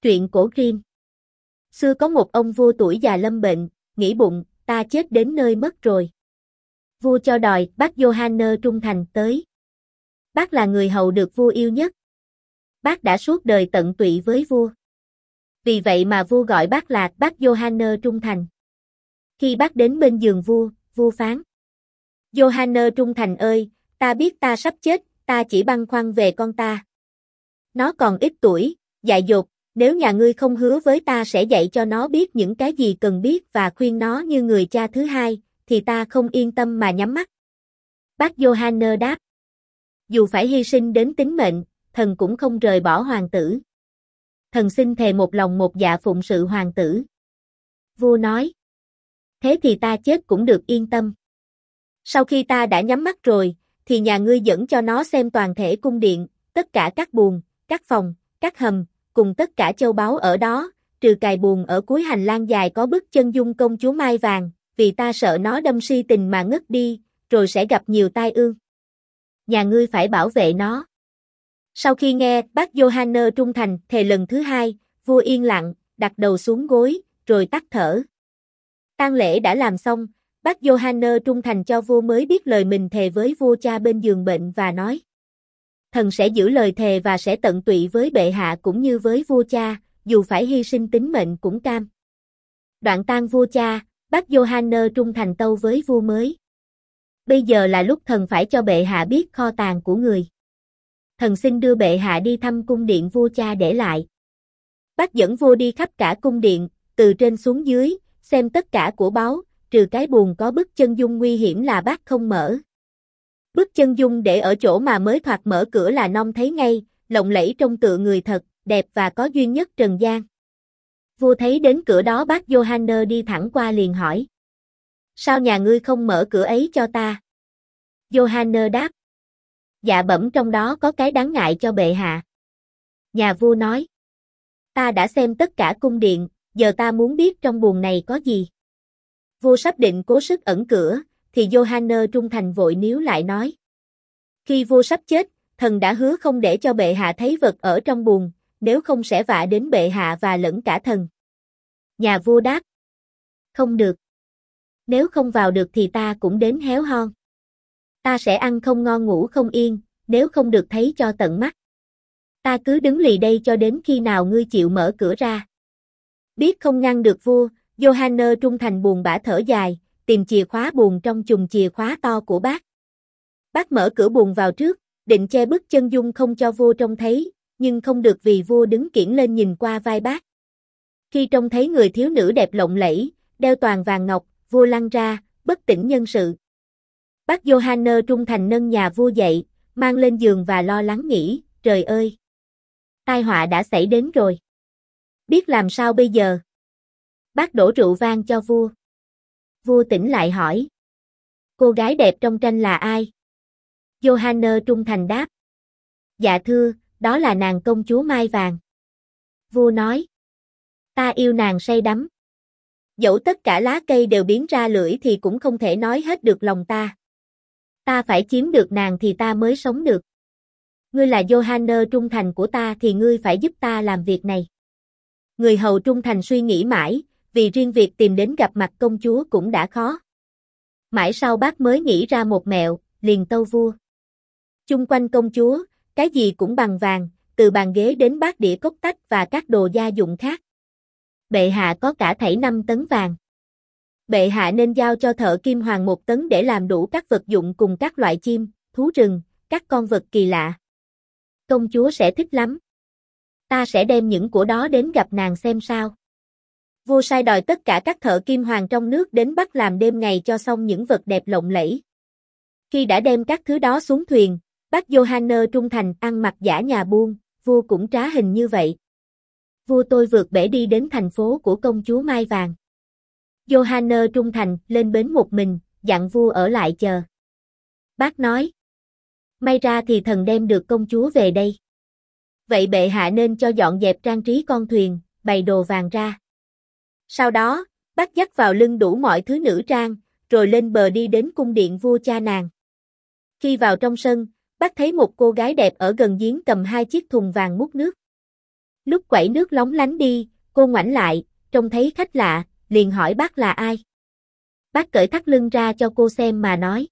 Truyện cổ Grimm. Xưa có một ông vua tuổi già lâm bệnh, nghĩ bụng, ta chết đến nơi mất rồi. Vua cho đòi bác Johannes trung thành tới. Bác là người hầu được vua yêu nhất. Bác đã suốt đời tận tụy với vua. Vì vậy mà vua gọi bác là bác Johannes trung thành. Khi bác đến bên giường vua, vua phán: Johannes trung thành ơi, ta biết ta sắp chết, ta chỉ băn khoăn về con ta. Nó còn ít tuổi, dại dột, nếu nhà ngươi không hứa với ta sẽ dạy cho nó biết những cái gì cần biết và khuyên nó như người cha thứ hai, thì ta không yên tâm mà nhắm mắt. Bác Johannes đáp: dù phải hy sinh đến tính mệnh, thần cũng không rời bỏ hoàng tử. Thần xin thề một lòng một dạ phụng sự hoàng tử. Vua nói: thế thì ta chết cũng được yên tâm. Sau khi ta đã nhắm mắt rồi, thì nhà ngươi dẫn cho nó xem toàn thể cung điện, tất cả các buồng, các phòng, các hầm, cùng tất cả châu báu ở đó, trừ cài buồng ở cuối hành lang dài có bức chân dung công chúa Mai Vàng, vì ta sợ nó đâm si tình mà ngất đi, rồi sẽ gặp nhiều tai ương. Nhà ngươi phải bảo vệ nó. Sau khi nghe bác Johannes trung thành thề lần thứ hai, vua yên lặng, đặt đầu xuống gối, rồi tắt thở. Tang lễ đã làm xong, bác Johannes trung thành cho vua mới biết lời mình thề với vua cha bên giường bệnh và nói: thần sẽ giữ lời thề và sẽ tận tụy với bệ hạ cũng như với vua cha, dù phải hy sinh tính mệnh cũng cam. Đoạn tang vua cha, bác Johannes trung thành tâu với vua mới: bây giờ là lúc thần phải cho bệ hạ biết kho tàng của người. Thần xin đưa bệ hạ đi thăm cung điện vua cha để lại. Bác dẫn vua đi khắp cả cung điện, từ trên xuống dưới, xem tất cả của báu, trừ cái buồng có bức chân dung nguy hiểm là bác không mở. Bức chân dung để ở chỗ mà mới thoạt mở cửa là non thấy ngay, lộng lẫy trông tựa người thật, đẹp và có duyên nhất trần gian. Vua thấy đến cửa đó bác Johannes đi thẳng qua liền hỏi: sao nhà ngươi không mở cửa ấy cho ta? Johannes đáp: dạ bẩm trong đó có cái đáng ngại cho bệ hạ. Nhà vua nói: ta đã xem tất cả cung điện, giờ ta muốn biết trong buồng này có gì. Vua sắp định cố sức ẩn cửa, thì Johannes trung thành vội níu lại nói: khi vua sắp chết, thần đã hứa không để cho bệ hạ thấy vật ở trong buồng, nếu không sẽ vạ đến bệ hạ và lẫn cả thần. Nhà vua đáp: không được. Nếu không vào được thì ta cũng đến héo hon. Ta sẽ ăn không ngon ngủ không yên, nếu không được thấy cho tận mắt. Ta cứ đứng lì đây cho đến khi nào ngươi chịu mở cửa ra. Biết không ngăn được vua, Johannes trung thành buồn bã thở dài, tìm chìa khóa buồng trong chùm chìa khóa to của bác. Bác mở cửa buồng vào trước, định che bức chân dung không cho vua trông thấy, nhưng không được vì vua đứng kiễng lên nhìn qua vai bác. Khi trông thấy người thiếu nữ đẹp lộng lẫy, đeo toàn vàng ngọc, vua lăn ra, bất tỉnh nhân sự. Bác Johannes trung thành nâng nhà vua dậy, mang lên giường và lo lắng nghĩ: trời ơi! Tai họa đã xảy đến rồi. Biết làm sao bây giờ? Bác đổ rượu vang cho vua. Vua tỉnh lại hỏi: cô gái đẹp trong tranh là ai? Johannes trung thành đáp: dạ thưa, đó là nàng công chúa Mai Vàng. Vua nói: ta yêu nàng say đắm. Dẫu tất cả lá cây đều biến ra lưỡi thì cũng không thể nói hết được lòng ta. Ta phải chiếm được nàng thì ta mới sống được. Ngươi là Johannes trung thành của ta thì ngươi phải giúp ta làm việc này. Người hầu trung thành suy nghĩ mãi, vì riêng việc tìm đến gặp mặt công chúa cũng đã khó. Mãi sau bác mới nghĩ ra một mẹo, liền tâu vua. Chung quanh công chúa, cái gì cũng bằng vàng, từ bàn ghế đến bát đĩa cốc tách và các đồ gia dụng khác. Bệ hạ có cả thảy 5 tấn vàng. Bệ hạ nên giao cho thợ kim hoàng 1 tấn để làm đủ các vật dụng cùng các loại chim, thú rừng, các con vật kỳ lạ. Công chúa sẽ thích lắm. Ta sẽ đem những của đó đến gặp nàng xem sao. Vua sai đòi tất cả các thợ kim hoàng trong nước đến bắt làm đêm ngày cho xong những vật đẹp lộng lẫy. Khi đã đem các thứ đó xuống thuyền, bác Johannes trung thành ăn mặc giả nhà buôn, vua cũng trá hình như vậy. Vua tôi vượt bể đi đến thành phố của công chúa Mai Vàng. Johannes trung thành lên bến một mình, dặn vua ở lại chờ. Bác nói: may ra thì thần đem được công chúa về đây. Vậy bệ hạ nên cho dọn dẹp trang trí con thuyền, bày đồ vàng ra. Sau đó, bác dắt vào lưng đủ mọi thứ nữ trang, rồi lên bờ đi đến cung điện vua cha nàng. Khi vào trong sân, bác thấy một cô gái đẹp ở gần giếng cầm 2 chiếc thùng vàng múc nước. Lúc quẩy nước lóng lánh đi, cô ngoảnh lại, trông thấy khách lạ, liền hỏi bác là ai. Bác cởi thắt lưng ra cho cô xem mà nói.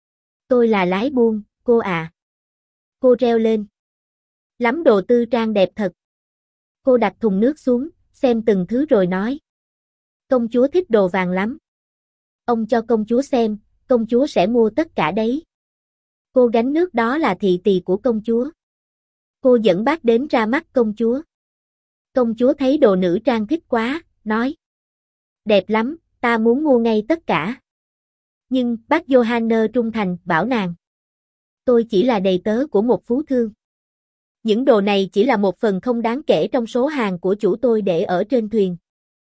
Tôi là lái buôn, cô à. Cô reo lên. Lắm đồ tư trang đẹp thật. Cô đặt thùng nước xuống, xem từng thứ rồi nói. Công chúa thích đồ vàng lắm. Ông cho công chúa xem, công chúa sẽ mua tất cả đấy. Cô gánh nước đó là thị tỳ của công chúa. Cô dẫn bác đến ra mắt công chúa. Công chúa thấy đồ nữ trang thích quá, nói. Đẹp lắm, ta muốn mua ngay tất cả. Nhưng bác Johanner trung thành, bảo nàng. Tôi chỉ là đầy tớ của một phú thương. Những đồ này chỉ là một phần không đáng kể trong số hàng của chủ tôi để ở trên thuyền.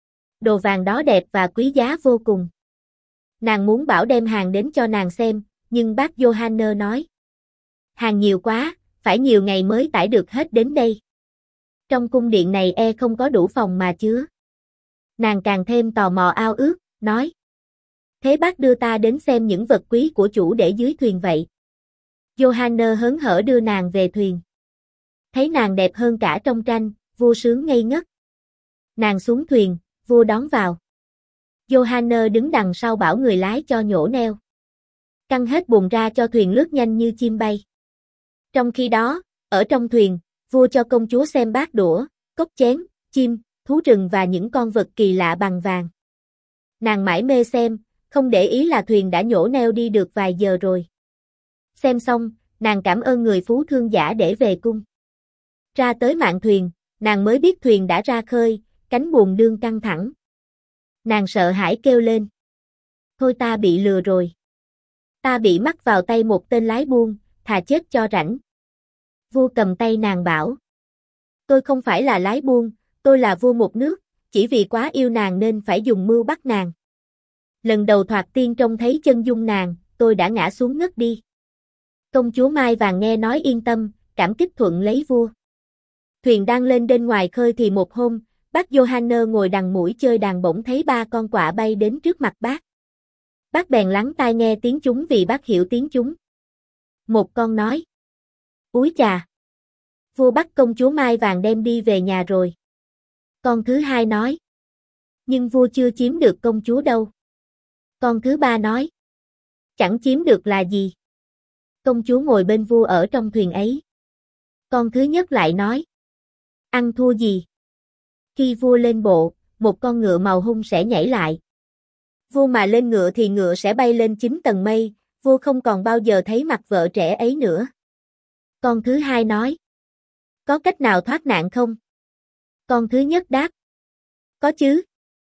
Đồ vàng đó đẹp và quý giá vô cùng. Nàng muốn bảo đem hàng đến cho nàng xem, nhưng bác Johanner nói. Hàng nhiều quá, phải nhiều ngày mới tải được hết đến đây. Trong cung điện này không có đủ phòng mà chứa. Nàng càng thêm tò mò ao ước, nói. Thế bác đưa ta đến xem những vật quý của chủ để dưới thuyền vậy. Johanner hớn hở đưa nàng về thuyền. Thấy nàng đẹp hơn cả trong tranh, vua sướng ngây ngất. Nàng xuống thuyền, vua đón vào. Johanner đứng đằng sau bảo người lái cho nhổ neo. Căng hết buồm ra cho thuyền lướt nhanh như chim bay. Trong khi đó, ở trong thuyền, vua cho công chúa xem bát đũa, cốc chén, chim, thú rừng và những con vật kỳ lạ bằng vàng. Nàng mải mê xem, không để ý là thuyền đã nhổ neo đi được vài giờ rồi. Xem xong, nàng cảm ơn người phú thương giả để về cung. Ra tới mạn thuyền, nàng mới biết thuyền đã ra khơi, cánh buồm đương căng thẳng. Nàng sợ hãi kêu lên. Thôi ta bị lừa rồi. Ta bị mắc vào tay một tên lái buôn, thà chết cho rảnh. Vua cầm tay nàng bảo. Tôi không phải là lái buôn, tôi là vua một nước, chỉ vì quá yêu nàng nên phải dùng mưu bắt nàng. Lần đầu thoạt tiên trông thấy chân dung nàng, tôi đã ngã xuống ngất đi. Công chúa Mai Vàng nghe nói yên tâm, cảm kích thuận lấy vua. Thuyền đang lên bên ngoài khơi thì một hôm, bác Johanner ngồi đằng mũi chơi đàn bỗng thấy 3 con quạ bay đến trước mặt bác. Bác bèn lắng tai nghe tiếng chúng vì bác hiểu tiếng chúng. Một con nói. Úi chà! Vua bắt công chúa Mai Vàng đem đi về nhà rồi. Con thứ hai nói. Nhưng vua chưa chiếm được công chúa đâu. Con thứ ba nói. Chẳng chiếm được là gì. Công chúa ngồi bên vua ở trong thuyền ấy. Con thứ nhất lại nói. Ăn thua gì? Khi vua lên bộ, một con ngựa màu hung sẽ nhảy lại. Vua mà lên ngựa thì ngựa sẽ bay lên 9 tầng mây, vua không còn bao giờ thấy mặt vợ trẻ ấy nữa. Con thứ hai nói. Có cách nào thoát nạn không? Con thứ nhất đáp. Có chứ.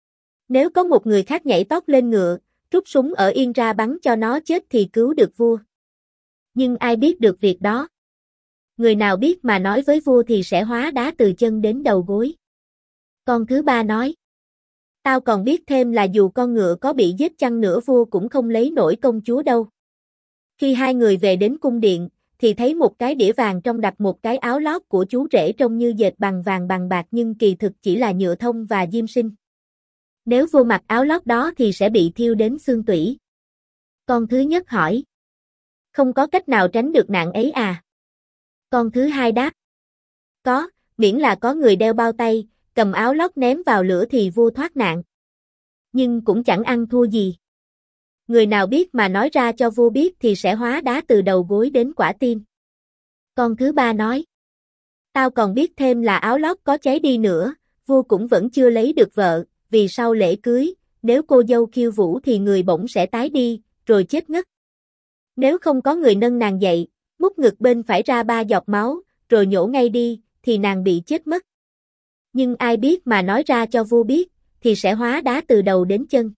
Nếu có một người khác nhảy tót lên ngựa, rút súng ở yên ra bắn cho nó chết thì cứu được vua. Nhưng ai biết được việc đó? Người nào biết mà nói với vua thì sẽ hóa đá từ chân đến đầu gối. Con thứ ba nói. Tao còn biết thêm là dù con ngựa có bị giết chăng nữa vua cũng không lấy nổi công chúa đâu. Khi hai người về đến cung điện, thì thấy một cái đĩa vàng trong đặt một cái áo lót của chú rể trông như dệt bằng vàng bằng bạc nhưng kỳ thực chỉ là nhựa thông và diêm sinh. Nếu vua mặc áo lót đó thì sẽ bị thiêu đến xương tủy. Con thứ nhất hỏi. Không có cách nào tránh được nạn ấy à? Con thứ hai đáp. Có, miễn là có người đeo bao tay, cầm áo lót ném vào lửa thì vua thoát nạn. Nhưng cũng chẳng ăn thua gì. Người nào biết mà nói ra cho vua biết thì sẽ hóa đá từ đầu gối đến quả tim. Con thứ ba nói. Tao còn biết thêm là áo lót có cháy đi nữa, vua cũng vẫn chưa lấy được vợ, vì sau lễ cưới, nếu cô dâu khiêu vũ thì người bỗng sẽ tái đi, rồi chết ngất. Nếu không có người nâng nàng dậy, mút ngực bên phải ra 3 giọt máu, rồi nhổ ngay đi, thì nàng bị chết mất. Nhưng ai biết mà nói ra cho vua biết, thì sẽ hóa đá từ đầu đến chân.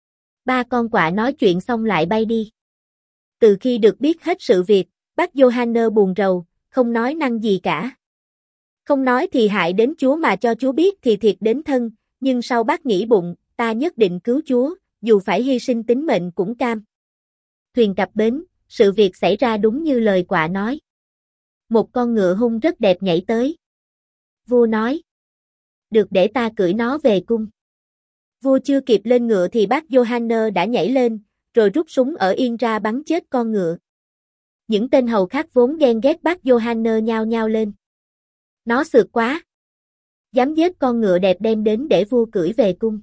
3 con quạ nói chuyện xong lại bay đi. Từ khi được biết hết sự việc, bác Johanner buồn rầu, không nói năng gì cả. Không nói thì hại đến chúa mà cho chúa biết thì thiệt đến thân, nhưng sau bác nghĩ bụng, ta nhất định cứu chúa, dù phải hy sinh tính mệnh cũng cam. Thuyền cập bến, sự việc xảy ra đúng như lời quạ nói. Một con ngựa hung rất đẹp nhảy tới. Vua nói. Được để ta cưỡi nó về cung. Vua chưa kịp lên ngựa thì bác Johanner đã nhảy lên, rồi rút súng ở yên ra bắn chết con ngựa. Những tên hầu khác vốn ghen ghét bác Johanner nhao nhao lên. Nó xược quá. dám giết con ngựa đẹp đem đến để vua cưỡi về cung.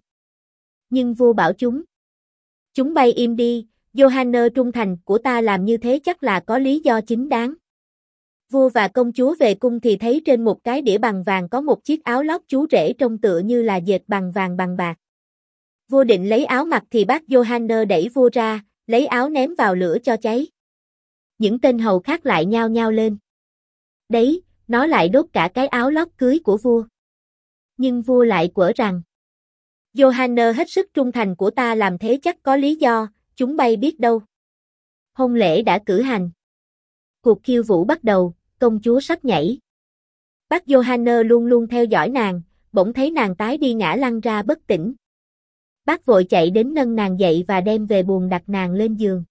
Nhưng vua bảo chúng bay im đi, Johanna trung thành của ta làm như thế chắc là có lý do chính đáng. Vua và công chúa về cung thì thấy trên một cái đĩa bằng vàng có một chiếc áo lót chú rể trông tựa như là dệt bằng vàng bằng bạc. Vua định lấy áo mặc thì bác Johanna đẩy vua ra, lấy áo ném vào lửa cho cháy. Những tên hầu khác lại nhao nhao lên. Đấy, nó lại đốt cả cái áo lót cưới của vua. Nhưng vua lại quở rằng, Johanna hết sức trung thành của ta làm thế chắc có lý do, chúng bay biết đâu. Hôn lễ đã cử hành. Cuộc khiêu vũ bắt đầu, công chúa sắp nhảy. Bác Johanna luôn luôn theo dõi nàng, bỗng thấy nàng tái đi ngã lăn ra bất tỉnh. Bác vội chạy đến nâng nàng dậy và đem về buồng đặt nàng lên giường.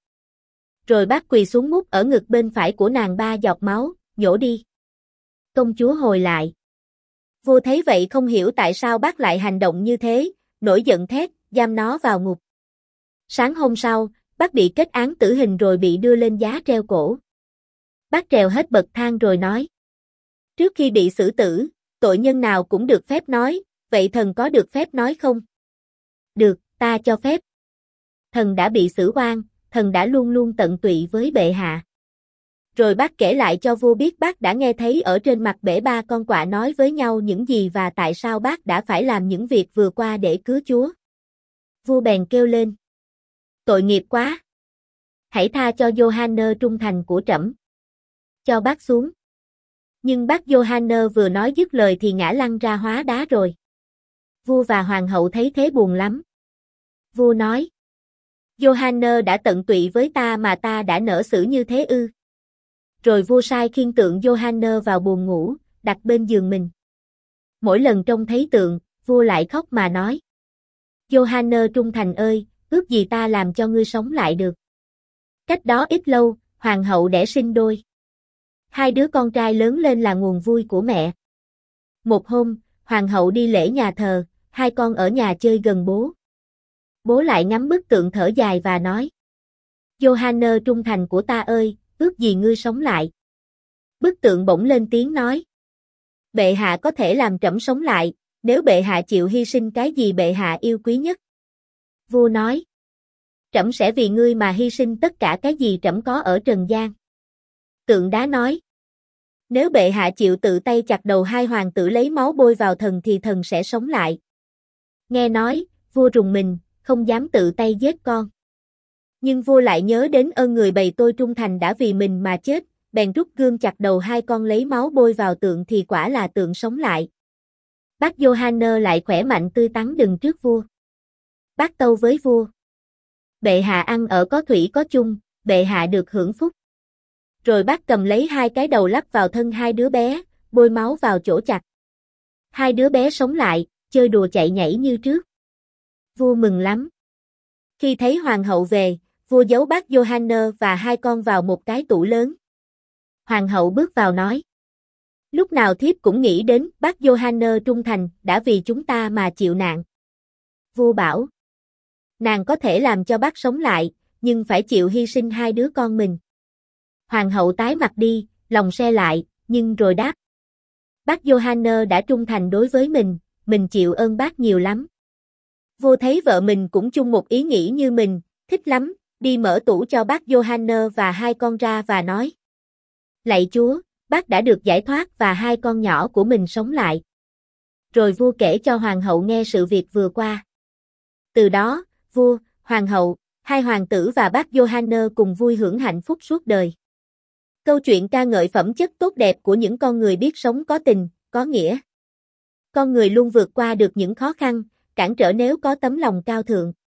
Rồi bác quỳ xuống mút ở ngực bên phải của nàng 3 giọt máu, nhổ đi. Công chúa hồi lại. Vua thấy vậy không hiểu tại sao bác lại hành động như thế, nổi giận thét, giam nó vào ngục. Sáng hôm sau, bác bị kết án tử hình rồi bị đưa lên giá treo cổ. Bác trèo hết bậc thang rồi nói. Trước khi bị xử tử, tội nhân nào cũng được phép nói, vậy thần có được phép nói không? Được, ta cho phép. Thần đã bị xử oan, thần đã luôn luôn tận tụy với bệ hạ. Rồi bác kể lại cho vua biết bác đã nghe thấy ở trên mặt bể 3 con quạ nói với nhau những gì và tại sao bác đã phải làm những việc vừa qua để cứu Chúa. Vua bèn kêu lên. Tội nghiệp quá. Hãy tha cho Johanna trung thành của trẫm. Cho bác xuống. Nhưng bác Johanna vừa nói dứt lời thì ngã lăn ra hóa đá rồi. Vua và hoàng hậu thấy thế buồn lắm. Vua nói. Johanna đã tận tụy với ta mà ta đã nỡ xử như thế ư? Rồi vua sai khiêng tượng Johanna vào buồng ngủ, đặt bên giường mình. Mỗi lần trông thấy tượng, vua lại khóc mà nói. Johanna trung thành ơi, ước gì ta làm cho ngươi sống lại được. Cách đó ít lâu, hoàng hậu đẻ sinh đôi. 2 đứa con trai lớn lên là nguồn vui của mẹ. Một hôm, hoàng hậu đi lễ nhà thờ, 2 con ở nhà chơi gần bố. Bố lại ngắm bức tượng thở dài và nói. Johanna trung thành của ta ơi, ước gì ngươi sống lại. Bức tượng bỗng lên tiếng nói. Bệ hạ có thể làm trẫm sống lại, nếu bệ hạ chịu hy sinh cái gì bệ hạ yêu quý nhất. Vua nói. Trẫm sẽ vì ngươi mà hy sinh tất cả cái gì trẫm có ở trần gian. Tượng đá nói. Nếu bệ hạ chịu tự tay chặt đầu 2 hoàng tử lấy máu bôi vào thần thì thần sẽ sống lại. Nghe nói, vua rùng mình, không dám tự tay giết con. Nhưng vua lại nhớ đến ơn người bày tôi trung thành đã vì mình mà chết, bèn rút gươm chặt đầu 2 con lấy máu bôi vào tượng thì quả là tượng sống lại. Bác Johanna lại khỏe mạnh tươi tắn đứng trước vua. Bác tâu với vua. Bệ hạ ăn ở có thủy có chung, bệ hạ được hưởng phúc. Rồi bác cầm lấy 2 cái đầu lắp vào thân 2 đứa bé, bôi máu vào chỗ chặt. 2 đứa bé sống lại, chơi đùa chạy nhảy như trước. Vua mừng lắm. Khi thấy hoàng hậu về, vua giấu bác Johanna và 2 con vào một cái tủ lớn. Hoàng hậu bước vào nói. Lúc nào thiếp cũng nghĩ đến bác Johanna trung thành đã vì chúng ta mà chịu nạn. Vua bảo. Nàng có thể làm cho bác sống lại, nhưng phải chịu hy sinh 2 đứa con mình. Hoàng hậu tái mặt đi, lòng se lại, nhưng rồi đáp. Bác Johanna đã trung thành đối với mình chịu ơn bác nhiều lắm. Vua thấy vợ mình cũng chung một ý nghĩ như mình, thích lắm, đi mở tủ cho bác Johanna và 2 con ra và nói. Lạy Chúa, bác đã được giải thoát và 2 con nhỏ của mình sống lại. Rồi vua kể cho hoàng hậu nghe sự việc vừa qua. Từ đó, vua, hoàng hậu, 2 hoàng tử và bác Johanna cùng vui hưởng hạnh phúc suốt đời. Câu chuyện ca ngợi phẩm chất tốt đẹp của những con người biết sống có tình, có nghĩa. Con người luôn vượt qua được những khó khăn, cản trở nếu có tấm lòng cao thượng.